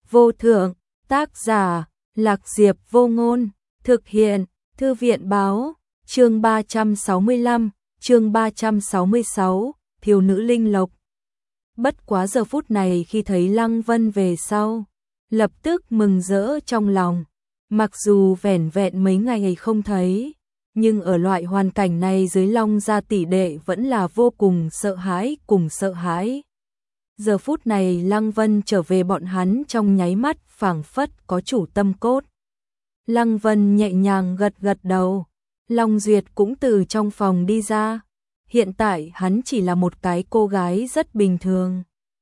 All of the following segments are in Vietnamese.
vô thượng, tác giả, Lạc Diệp Vô Ngôn, thực hiện, Thư viện báo, chương 365, chương 366, thiếu nữ linh lộc. Bất quá giờ phút này khi thấy Lăng Vân về sau, lập tức mừng rỡ trong lòng, mặc dù vẻn vẹn mấy ngày không thấy, nhưng ở loại hoàn cảnh này dưới Long gia tỷ đệ vẫn là vô cùng sợ hãi cùng sợ hãi. Giờ phút này Lăng Vân trở về bọn hắn trong nháy mắt phảng phất có chủ tâm cốt. Lăng Vân nhẹ nhàng gật gật đầu, Long Duyệt cũng từ trong phòng đi ra. Hiện tại hắn chỉ là một cái cô gái rất bình thường.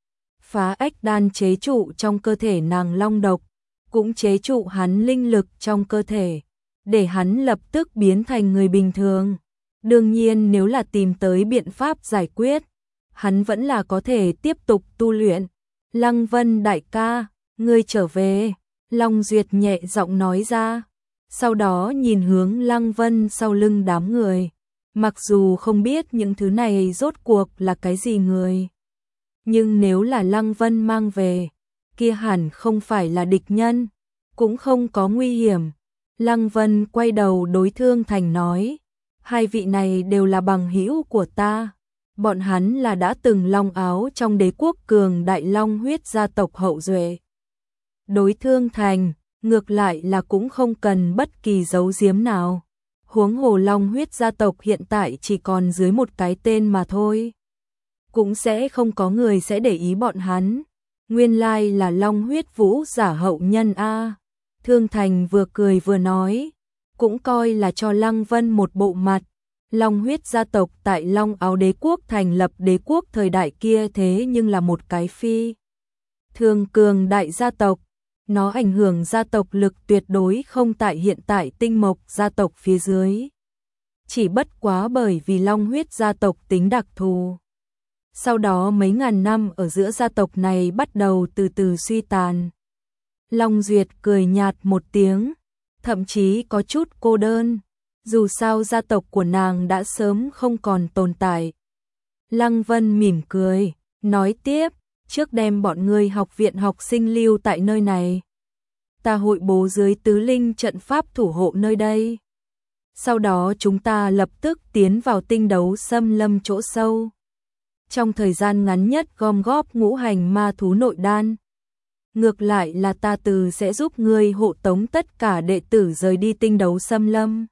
Phá ách đan chế trụ trong cơ thể nàng long độc, cũng chế trụ hắn linh lực trong cơ thể, để hắn lập tức biến thành người bình thường. Đương nhiên nếu là tìm tới biện pháp giải quyết, hắn vẫn là có thể tiếp tục tu luyện. Lăng Vân đại ca, ngươi trở về, Long Duyệt nhẹ giọng nói ra. Sau đó nhìn hướng Lăng Vân sau lưng đám người. Mặc dù không biết những thứ này rốt cuộc là cái gì người, nhưng nếu là Lăng Vân mang về, kia hẳn không phải là địch nhân, cũng không có nguy hiểm. Lăng Vân quay đầu đối Thương Thành nói, hai vị này đều là bằng hữu của ta, bọn hắn là đã từng long áo trong đế quốc cường đại long huyết gia tộc hậu duệ. Đối Thương Thành, ngược lại là cũng không cần bất kỳ giấu giếm nào. Huống hồ long huyết gia tộc hiện tại chỉ còn dưới một cái tên mà thôi. Cũng sẽ không có người sẽ để ý bọn hắn. Nguyên lai là long huyết vũ giả hậu nhân a. Thương Thành vừa cười vừa nói, cũng coi là cho Lăng Vân một bộ mặt. Long huyết gia tộc tại Long Áo đế quốc thành lập đế quốc thời đại kia thế nhưng là một cái phi thường cường đại gia tộc. Nó ảnh hưởng gia tộc lực tuyệt đối không tại hiện tại tinh mộc gia tộc phía dưới. Chỉ bất quá bởi vì long huyết gia tộc tính đặc thù. Sau đó mấy ngàn năm ở giữa gia tộc này bắt đầu từ từ suy tàn. Long Duyệt cười nhạt một tiếng, thậm chí có chút cô đơn. Dù sao gia tộc của nàng đã sớm không còn tồn tại. Lăng Vân mỉm cười, nói tiếp. Trước đem bọn ngươi học viện học sinh lưu tại nơi này. Ta hội bố dưới tứ linh trận pháp thủ hộ nơi đây. Sau đó chúng ta lập tức tiến vào tinh đấu xâm lâm chỗ sâu. Trong thời gian ngắn nhất gom góp ngũ hành ma thú nội đan. Ngược lại là ta từ sẽ giúp ngươi hộ tống tất cả đệ tử rời đi tinh đấu xâm lâm.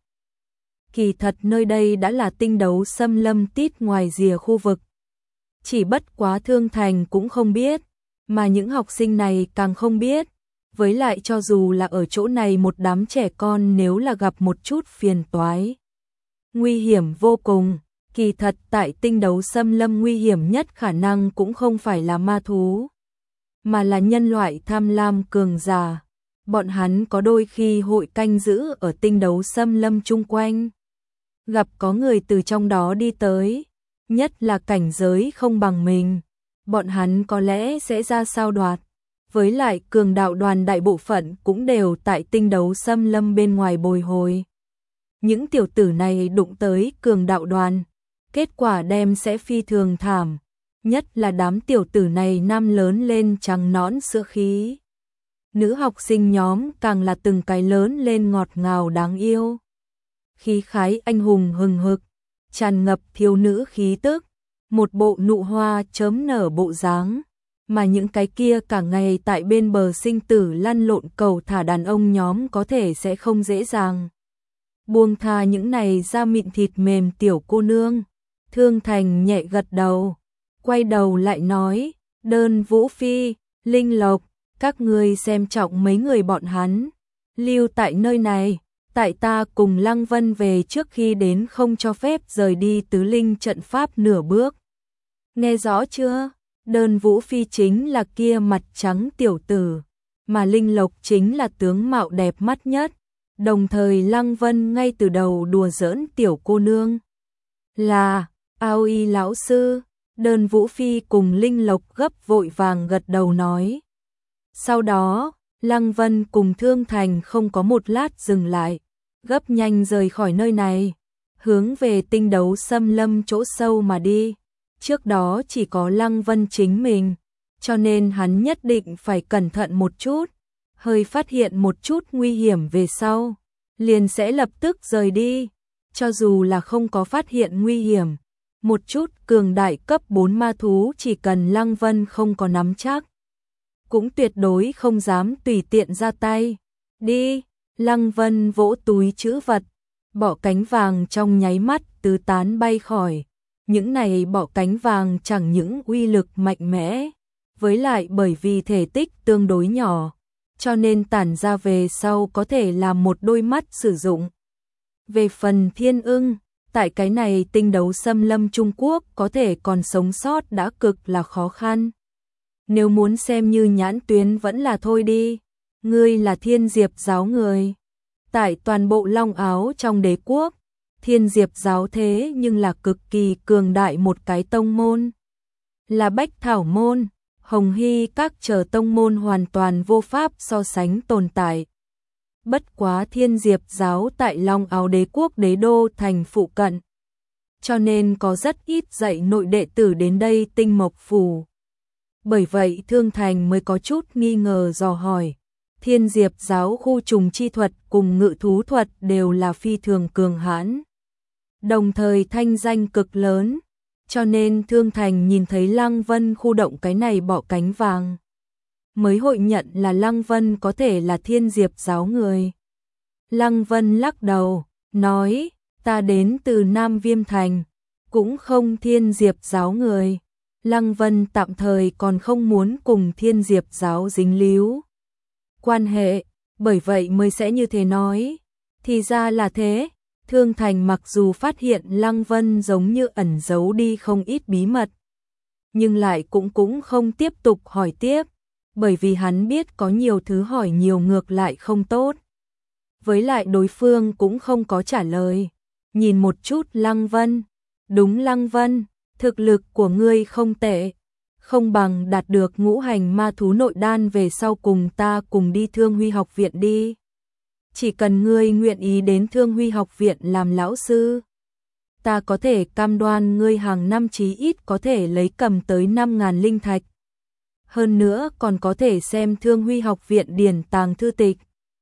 Kỳ thật nơi đây đã là tinh đấu xâm lâm tít ngoài rìa khu vực. Chỉ bất quá Thương Thành cũng không biết, mà những học sinh này càng không biết. Với lại cho dù là ở chỗ này một đám trẻ con nếu là gặp một chút phiền toái, nguy hiểm vô cùng. Kỳ thật tại tinh đấu xâm lâm nguy hiểm nhất khả năng cũng không phải là ma thú, mà là nhân loại tham lam cường giả. Bọn hắn có đôi khi hội canh giữ ở tinh đấu xâm lâm chung quanh. Gặp có người từ trong đó đi tới, nhất là cảnh giới không bằng mình, bọn hắn có lẽ sẽ ra sao đoạt. Với lại cường đạo đoàn đại bộ phận cũng đều tại tinh đấu xâm lâm bên ngoài bồi hồi. Những tiểu tử này đụng tới cường đạo đoàn, kết quả đem sẽ phi thường thảm. Nhất là đám tiểu tử này nam lớn lên trắng nõn sữa khí. Nữ học sinh nhóm càng là từng cái lớn lên ngọt ngào đáng yêu. Khí khái anh hùng hừng hực, tràn ngập thiếu nữ khí tức, một bộ nụ hoa chớm nở bộ dáng, mà những cái kia cả ngày tại bên bờ sinh tử lăn lộn cầu thả đàn ông nhóm có thể sẽ không dễ dàng buông tha những này da mịn thịt mềm tiểu cô nương. Thương Thành nhẹ gật đầu, quay đầu lại nói, Đơn Vũ Phi, Linh Lộc, các ngươi xem trọng mấy người bọn hắn, lưu tại nơi này. Tại ta cùng Lăng Vân về trước khi đến không cho phép rời đi tứ linh trận pháp nửa bước. Nghe rõ chưa? Đơn Vũ Phi chính là kia mặt trắng tiểu tử, mà Linh Lộc chính là tướng mạo đẹp mắt nhất. Đồng thời Lăng Vân ngay từ đầu đùa giỡn tiểu cô nương là Ao Y lão sư. Đơn Vũ Phi cùng Linh Lộc gấp vội vàng gật đầu nói. Sau đó Lăng Vân cùng Thương Thành không có một lát dừng lại, gấp nhanh rời khỏi nơi này, hướng về tinh đấu xâm lâm chỗ sâu mà đi. Trước đó chỉ có Lăng Vân chính mình, cho nên hắn nhất định phải cẩn thận một chút, hơi phát hiện một chút nguy hiểm về sau, liền sẽ lập tức rời đi, cho dù là không có phát hiện nguy hiểm. Một chút cường đại cấp 4 ma thú chỉ cần Lăng Vân không có nắm chắc, cũng tuyệt đối không dám tùy tiện ra tay. Đi, Lăng Vân vỗ túi trữ vật, bọ cánh vàng trong nháy mắt tứ tán bay khỏi. Những này bọ cánh vàng chẳng những uy lực mạnh mẽ, với lại bởi vì thể tích tương đối nhỏ, cho nên tản ra về sau có thể làm một đôi mắt sử dụng. Về phần thiên ưng, tại cái này tinh đấu xâm lâm Trung Quốc có thể còn sống sót đã cực là khó khăn. Nếu muốn xem như nhãn tuyến vẫn là thôi đi, ngươi là Thiên Diệp giáo người. Tại toàn bộ Long Áo trong đế quốc, Thiên Diệp giáo thế nhưng là cực kỳ cường đại một cái tông môn. Là Bách Thảo môn, Hồng Hy các chờ tông môn hoàn toàn vô pháp so sánh tồn tại. Bất quá Thiên Diệp giáo tại Long Áo đế quốc đế đô thành phụ cận, cho nên có rất ít dạy nội đệ tử đến đây Tinh Mộc phủ. Bởi vậy Thương Thành mới có chút nghi ngờ dò hỏi. Thiên Diệp giáo khu trùng chi thuật cùng ngự thú thuật đều là phi thường cường hãn, đồng thời thanh danh cực lớn, cho nên Thương Thành nhìn thấy Lăng Vân khu động cái này bọ cánh vàng, mới hội nhận là Lăng Vân có thể là Thiên Diệp giáo người. Lăng Vân lắc đầu, nói, ta đến từ Nam Viêm Thành, cũng không Thiên Diệp giáo người. Lăng Vân tạm thời còn không muốn cùng Thiên Diệp giáo dính líu quan hệ, bởi vậy mới sẽ như thế nói. Thì ra là thế, Thương Thành mặc dù phát hiện Lăng Vân giống như ẩn giấu đi không ít bí mật, nhưng lại cũng không tiếp tục hỏi tiếp, bởi vì hắn biết có nhiều thứ hỏi nhiều ngược lại không tốt. Với lại đối phương cũng không có trả lời. Nhìn một chút Lăng Vân, đúng Lăng Vân, thực lực của ngươi không tệ, không bằng đạt được ngũ hành ma thú nội đan về sau cùng ta cùng đi Thương Huy học viện đi. Chỉ cần ngươi nguyện ý đến Thương Huy học viện làm lão sư, ta có thể cam đoan ngươi hàng năm chí ít có thể lấy cầm tới 5.000 linh thạch. Hơn nữa còn có thể xem Thương Huy học viện điển tàng thư tịch.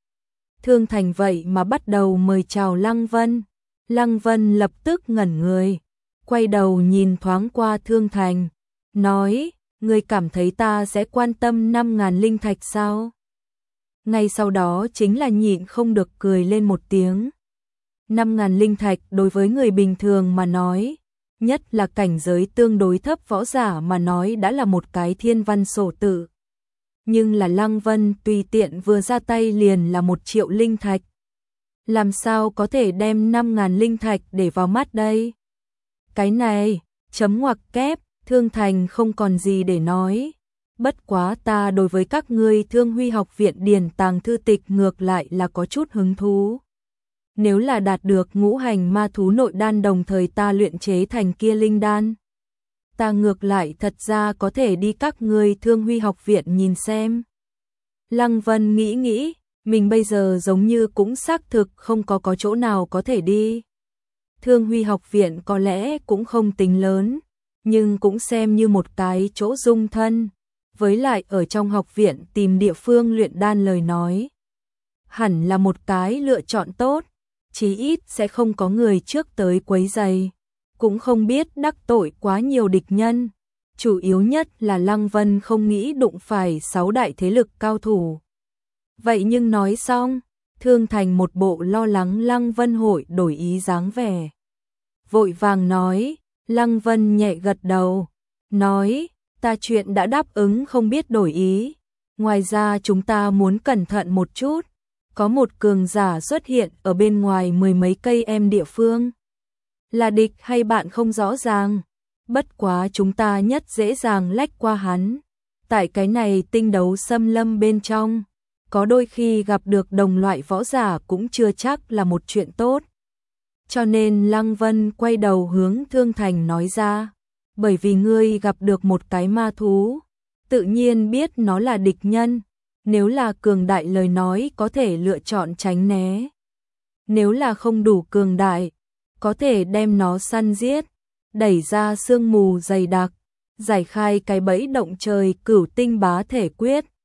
Thương Thành vậy mà bắt đầu mời chào Lăng Vân. Lăng Vân lập tức ngẩn người, quay đầu nhìn thoáng qua Thương Thành, nói, ngươi cảm thấy ta sẽ quan tâm 5.000 linh thạch sao? Ngay sau đó chính là nhịn không được cười lên một tiếng. 5.000 linh thạch đối với người bình thường mà nói, nhất là cảnh giới tương đối thấp võ giả mà nói đã là một cái thiên văn sổ tự. Nhưng là Lăng Vân tùy tiện vừa ra tay liền là 1 triệu linh thạch. Làm sao có thể đem 5.000 linh thạch để vào mắt đây? Cái này, chấm ngoặc kép, Thương Thành không còn gì để nói. Bất quá ta đối với các ngươi Thương Huy học viện điển tàng thư tịch ngược lại là có chút hứng thú. Nếu là đạt được ngũ hành ma thú nội đan đồng thời ta luyện chế thành kia linh đan, ta ngược lại thật ra có thể đi các ngươi Thương Huy học viện nhìn xem. Lăng Vân nghĩ, mình bây giờ giống như cũng xác thực không có chỗ nào có thể đi. Thương Huy học viện có lẽ cũng không tính lớn, nhưng cũng xem như một cái chỗ dung thân. Với lại ở trong học viện tìm địa phương luyện đan lời nói, hẳn là một cái lựa chọn tốt, chí ít sẽ không có người trước tới quấy rầy, cũng không biết đắc tội quá nhiều địch nhân. Chủ yếu nhất là Lăng Vân không nghĩ đụng phải 6 đại thế lực cao thủ. Vậy nhưng nói xong, Thương Thành một bộ lo lắng Lăng Vân hội đổi ý dáng vẻ. Vội vàng nói, Lăng Vân nhẹ gật đầu, nói, ta chuyện đã đáp ứng không biết đổi ý. Ngoài ra chúng ta muốn cẩn thận một chút, có một cường giả xuất hiện ở bên ngoài 10 mấy cây em địa phương. Là địch hay bạn không rõ ràng, bất quá chúng ta nhất dễ dàng lách qua hắn. Tại cái này tinh đấu xâm lâm bên trong, có đôi khi gặp được đồng loại võ giả cũng chưa chắc là một chuyện tốt. Cho nên Lăng Vân quay đầu hướng Thương Thành nói ra, bởi vì ngươi gặp được một cái ma thú, tự nhiên biết nó là địch nhân, nếu là cường đại lời nói có thể lựa chọn tránh né. Nếu là không đủ cường đại, có thể đem nó săn giết, đẩy ra sương mù dày đặc, giải khai cái bẫy động trời Cửu Tinh Bá Thể Quyết.